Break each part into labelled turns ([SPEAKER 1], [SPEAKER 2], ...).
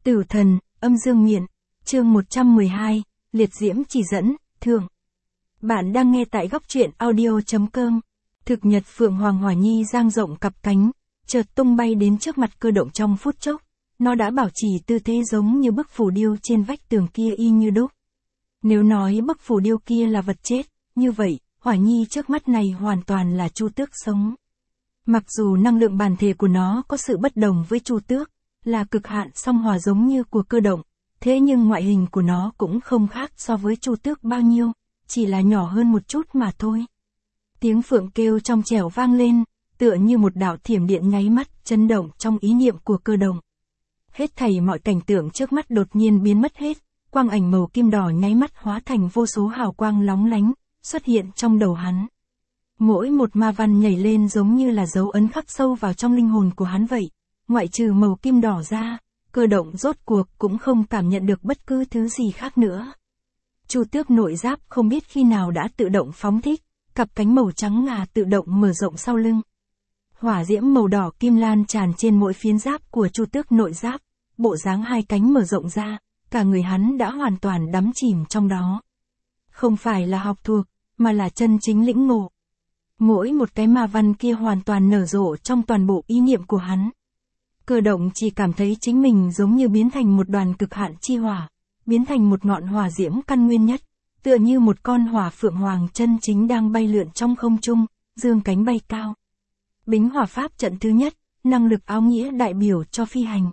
[SPEAKER 1] Tử thần, âm dương miện, chương 112, liệt diễm chỉ dẫn, thượng. Bạn đang nghe tại góc truyện audio.com. Thực nhật Phượng Hoàng Hỏa Nhi dang rộng cặp cánh, chợt tung bay đến trước mặt Cơ Động trong phút chốc. Nó đã bảo trì tư thế giống như bức phù điêu trên vách tường kia y như đúc. Nếu nói bức phù điêu kia là vật chết, như vậy, Hỏa Nhi trước mắt này hoàn toàn là Chu Tước sống. Mặc dù năng lượng bản thể của nó có sự bất đồng với Chu Tước, là cực hạn song hòa giống như của Cơ Động, thế nhưng ngoại hình của nó cũng không khác so với Chu Tước bao nhiêu, chỉ là nhỏ hơn một chút mà thôi. Tiếng phượng kêu trong trẻo vang lên, tựa như một đạo thiểm điện nháy mắt, chấn động trong ý niệm của Cơ Động. Hết thảy mọi cảnh tượng trước mắt đột nhiên biến mất hết, quang ảnh màu kim đỏ nháy mắt hóa thành vô số hào quang lóng lánh, xuất hiện trong đầu hắn. Mỗi một ma văn nhảy lên giống như là dấu ấn khắc sâu vào trong linh hồn của hắn vậy, ngoại trừ màu kim đỏ ra, Cơ Động rốt cuộc cũng không cảm nhận được bất cứ thứ gì khác nữa. Chu Tước nội giáp không biết khi nào đã tự động phóng thích, cặp cánh màu trắng ngà tự động mở rộng sau lưng. Hỏa diễm màu đỏ kim lan tràn trên mỗi phiến giáp của Chu Tước nội giáp, bộ dáng hai cánh mở rộng ra, cả người hắn đã hoàn toàn đắm chìm trong đó. Không phải là học thuộc, mà là chân chính lĩnh ngộ. Mỗi một cái ma văn kia hoàn toàn nở rộ trong toàn bộ ý niệm của hắn. Cơ Động chỉ cảm thấy chính mình giống như biến thành một đoàn cực hạn chi hỏa, biến thành một ngọn hỏa diễm căn nguyên nhất, tựa như một con hỏa phượng hoàng chân chính đang bay lượn trong không trung, dương cánh bay cao. Bính hỏa pháp trận thứ nhất, năng lực áo nghĩa đại biểu cho phi hành.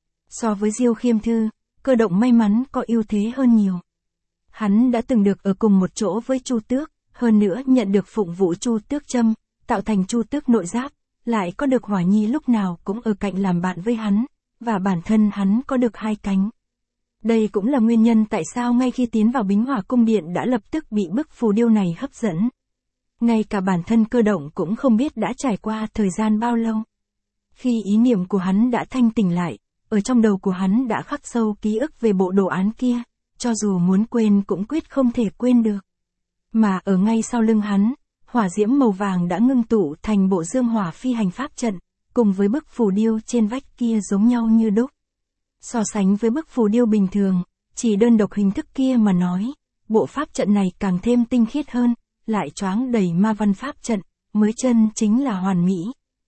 [SPEAKER 1] So với Diêu Khiêm Thư, Cơ Động may mắn có ưu thế hơn nhiều. Hắn đã từng được ở cùng một chỗ với Chu Tước, hơn nữa nhận được phụng vụ Chu Tước châm, tạo thành Chu Tước nội giáp, lại có được Hỏa Nhi lúc nào cũng ở cạnh làm bạn với hắn, và bản thân hắn có được hai cánh. Đây cũng là nguyên nhân tại sao ngay khi tiến vào Bính Hỏa cung điện đã lập tức bị bức phù điêu này hấp dẫn. Ngay cả bản thân Cơ Động cũng không biết đã trải qua thời gian bao lâu. Khi ý niệm của hắn đã thanh tỉnh lại, ở trong đầu của hắn đã khắc sâu ký ức về bộ đồ án kia, cho dù muốn quên cũng quyết không thể quên được. Mà ở ngay sau lưng hắn, hỏa diễm màu vàng đã ngưng tụ thành bộ dương hỏa phi hành pháp trận, cùng với bức phù điêu trên vách kia giống nhau như đúc. So sánh với bức phù điêu bình thường, chỉ đơn độc hình thức kia mà nói, bộ pháp trận này càng thêm tinh khiết hơn, lại choáng đầy ma văn pháp trận, mới chân chính là hoàn mỹ.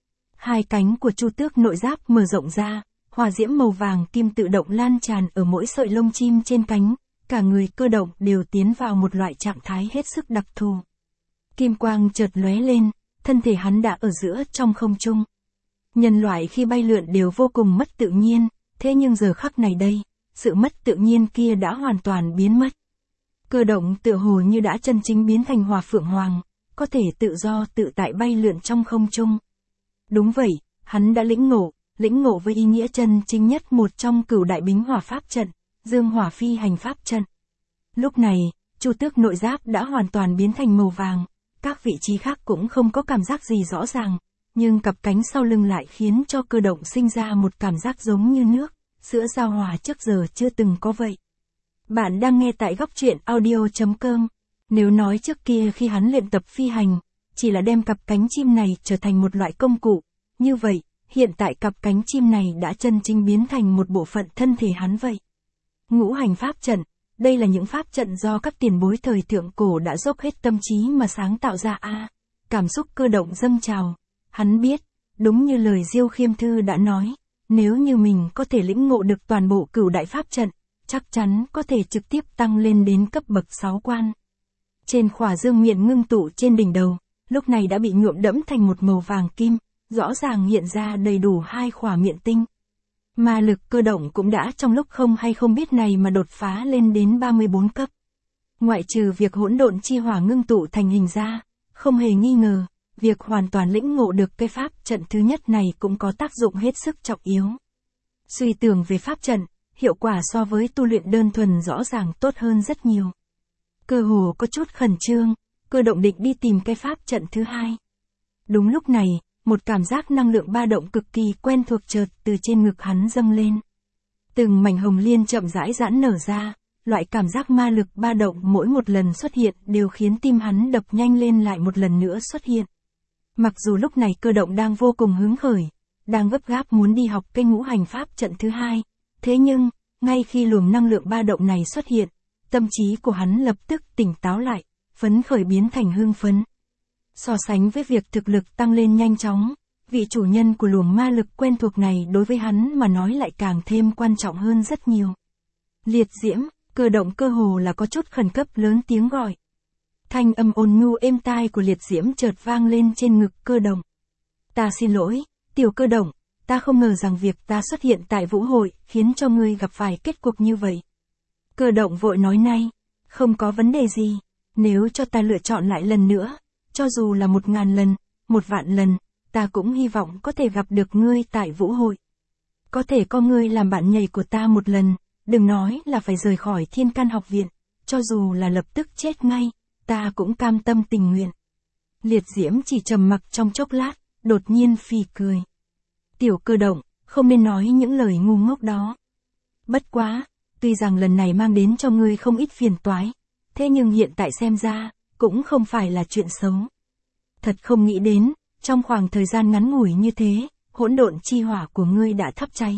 [SPEAKER 1] Hai cánh của Chu Tước nội giáp mở rộng ra, hỏa diễm màu vàng kim tự động lan tràn ở mỗi sợi lông chim trên cánh, cả người Cơ Động đều tiến vào một loại trạng thái hết sức đặc thù. Kim quang chợt lóe lên, thân thể hắn đã ở giữa trong không trung. Nhân loại khi bay lượn đều vô cùng mất tự nhiên, thế nhưng giờ khắc này đây, sự mất tự nhiên kia đã hoàn toàn biến mất. Cơ Động tựa hồ như đã chân chính biến thành hỏa phượng hoàng, có thể tự do tự tại bay lượn trong không trung. Đúng vậy, hắn đã lĩnh ngộ với ý nghĩa chân chính nhất một trong cửu đại bính hỏa pháp trận, dương hỏa phi hành pháp trận. Lúc này, Chu Tước nội giáp đã hoàn toàn biến thành màu vàng, các vị trí khác cũng không có cảm giác gì rõ ràng, nhưng cặp cánh sau lưng lại khiến cho Cơ Động sinh ra một cảm giác giống như nước, sữa giao hòa trước giờ chưa từng có vậy. Bạn đang nghe tại góc truyện audio.com. Nếu nói trước kia khi hắn luyện tập phi hành, chỉ là đem cặp cánh chim này trở thành một loại công cụ, như vậy, hiện tại cặp cánh chim này đã chân chính biến thành một bộ phận thân thể hắn vậy. Ngũ hành pháp trận, đây là những pháp trận do các tiền bối thời thượng cổ đã dốc hết tâm trí mà sáng tạo ra cảm xúc Cơ Động dâng trào. Hắn biết, đúng như lời Diêu Khiêm Thư đã nói, nếu như mình có thể lĩnh ngộ được toàn bộ cửu đại pháp trận, chắc chắn có thể trực tiếp tăng lên đến cấp bậc 6 quan. Trên khỏa dương miện ngưng tụ trên đỉnh đầu, lúc này đã bị nhuộm đẫm thành một màu vàng kim, rõ ràng hiện ra đầy đủ hai khỏa miện tinh. Ma lực Cơ Động cũng đã trong lúc không hay không biết này mà đột phá lên đến 34 cấp. Ngoại trừ việc hỗn độn chi hỏa ngưng tụ thành hình ra, không hề nghi ngờ, việc hoàn toàn lĩnh ngộ được cái pháp trận thứ nhất này cũng có tác dụng hết sức trọng yếu. Suy tưởng về pháp trận, hiệu quả so với tu luyện đơn thuần rõ ràng tốt hơn rất nhiều. Cơ hồ có chút khẩn trương, Cơ Động định đi tìm cái pháp trận thứ hai. Đúng lúc này, một cảm giác năng lượng ba động cực kỳ quen thuộc chợt từ trên ngực hắn dâng lên. Từng mảnh hồng liên chậm rãi giãn nở ra, loại cảm giác ma lực ba động mỗi một lần xuất hiện đều khiến tim hắn đập nhanh lên lại một lần nữa xuất hiện. Mặc dù lúc này Cơ Động đang vô cùng hứng khởi, đang gấp gáp muốn đi học cái ngũ hành pháp trận thứ hai, Thế nhưng, ngay khi luồng năng lượng ba động này xuất hiện, tâm trí của hắn lập tức tỉnh táo lại, phấn khởi biến thành hưng phấn. So sánh với việc thực lực tăng lên nhanh chóng, vị chủ nhân của luồng ma lực quen thuộc này đối với hắn mà nói lại càng thêm quan trọng hơn rất nhiều. Liệt diễm, Cơ Động cơ hồ là có chút khẩn cấp lớn tiếng gọi. Thanh âm ôn nhu êm tai của liệt diễm chợt vang lên trên ngực Cơ Động. Ta xin lỗi, tiểu Cơ Động, ta không ngờ rằng việc ta xuất hiện tại vũ hội khiến cho ngươi gặp phải kết cục như vậy. Cơ Động vội nói ngay, không có vấn đề gì, nếu cho ta lựa chọn lại lần nữa, cho dù là 1000 lần, 1.000.000 lần, ta cũng hy vọng có thể gặp được ngươi tại vũ hội. Có thể có ngươi làm bạn nhảy của ta một lần, đừng nói là phải rời khỏi Thiên Can học viện, cho dù là lập tức chết ngay, ta cũng cam tâm tình nguyện. Liệt diễm chỉ trầm mặc trong chốc lát, đột nhiên phì cười. Tiểu Cơ Động, không nên nói những lời ngu ngốc đó. Bất quá, tuy rằng lần này mang đến cho ngươi không ít phiền toái, thế nhưng hiện tại xem ra, cũng không phải là chuyện xấu. Thật không nghĩ đến, trong khoảng thời gian ngắn ngủi như thế, hỗn độn chi hỏa của ngươi đã thắp cháy.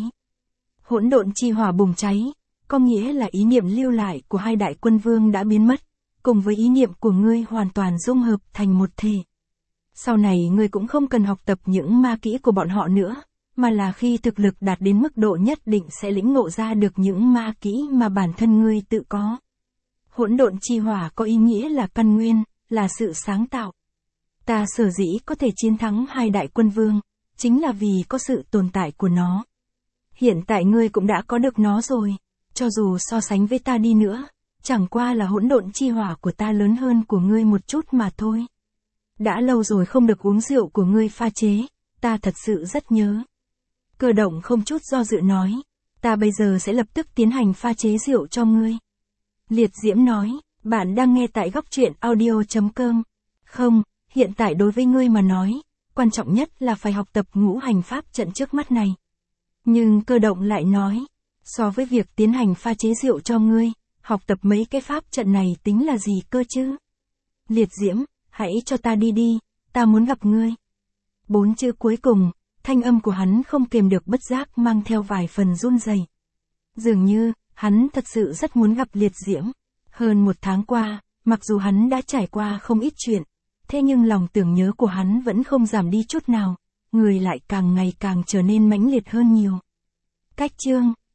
[SPEAKER 1] Hỗn độn chi hỏa bùng cháy, có nghĩa là ý niệm lưu lại của hai đại quân vương đã biến mất, cùng với ý niệm của ngươi hoàn toàn dung hợp thành một thể. Sau này ngươi cũng không cần học tập những ma kỹ của bọn họ nữa, mà là khi thực lực đạt đến mức độ nhất định sẽ lĩnh ngộ ra được những ma kỹ mà bản thân ngươi tự có. Hỗn độn chi hỏa có ý nghĩa là căn nguyên, là sự sáng tạo. Ta sở dĩ có thể chiến thắng hai đại quân vương, chính là vì có sự tồn tại của nó. Hiện tại ngươi cũng đã có được nó rồi, cho dù so sánh với ta đi nữa, chẳng qua là hỗn độn chi hỏa của ta lớn hơn của ngươi một chút mà thôi. Đã lâu rồi không được uống rượu của ngươi pha chế, ta thật sự rất nhớ. Cơ Động không chút do dự nói, ta bây giờ sẽ lập tức tiến hành pha chế rượu cho ngươi. Liệt diễm nói, bạn đang nghe tại góc truyện audio.com. Không, hiện tại đối với ngươi mà nói, quan trọng nhất là phải học tập ngũ hành pháp trận trước mắt này. Nhưng Cơ Động lại nói, so với việc tiến hành pha chế rượu cho ngươi, học tập mấy cái pháp trận này tính là gì cơ chứ? Liệt diễm, hãy cho ta đi đi, ta muốn gặp ngươi. 4 chữ cuối cùng, thanh âm của hắn không kiềm được bất giác mang theo vài phần run rẩy. Dường như, hắn thật sự rất muốn gặp liệt diễm. Hơn 1 tháng qua, mặc dù hắn đã trải qua không ít chuyện, thế nhưng lòng tưởng nhớ của hắn vẫn không giảm đi chút nào, người lại càng ngày càng trở nên mãnh liệt hơn nhiều. Cách chương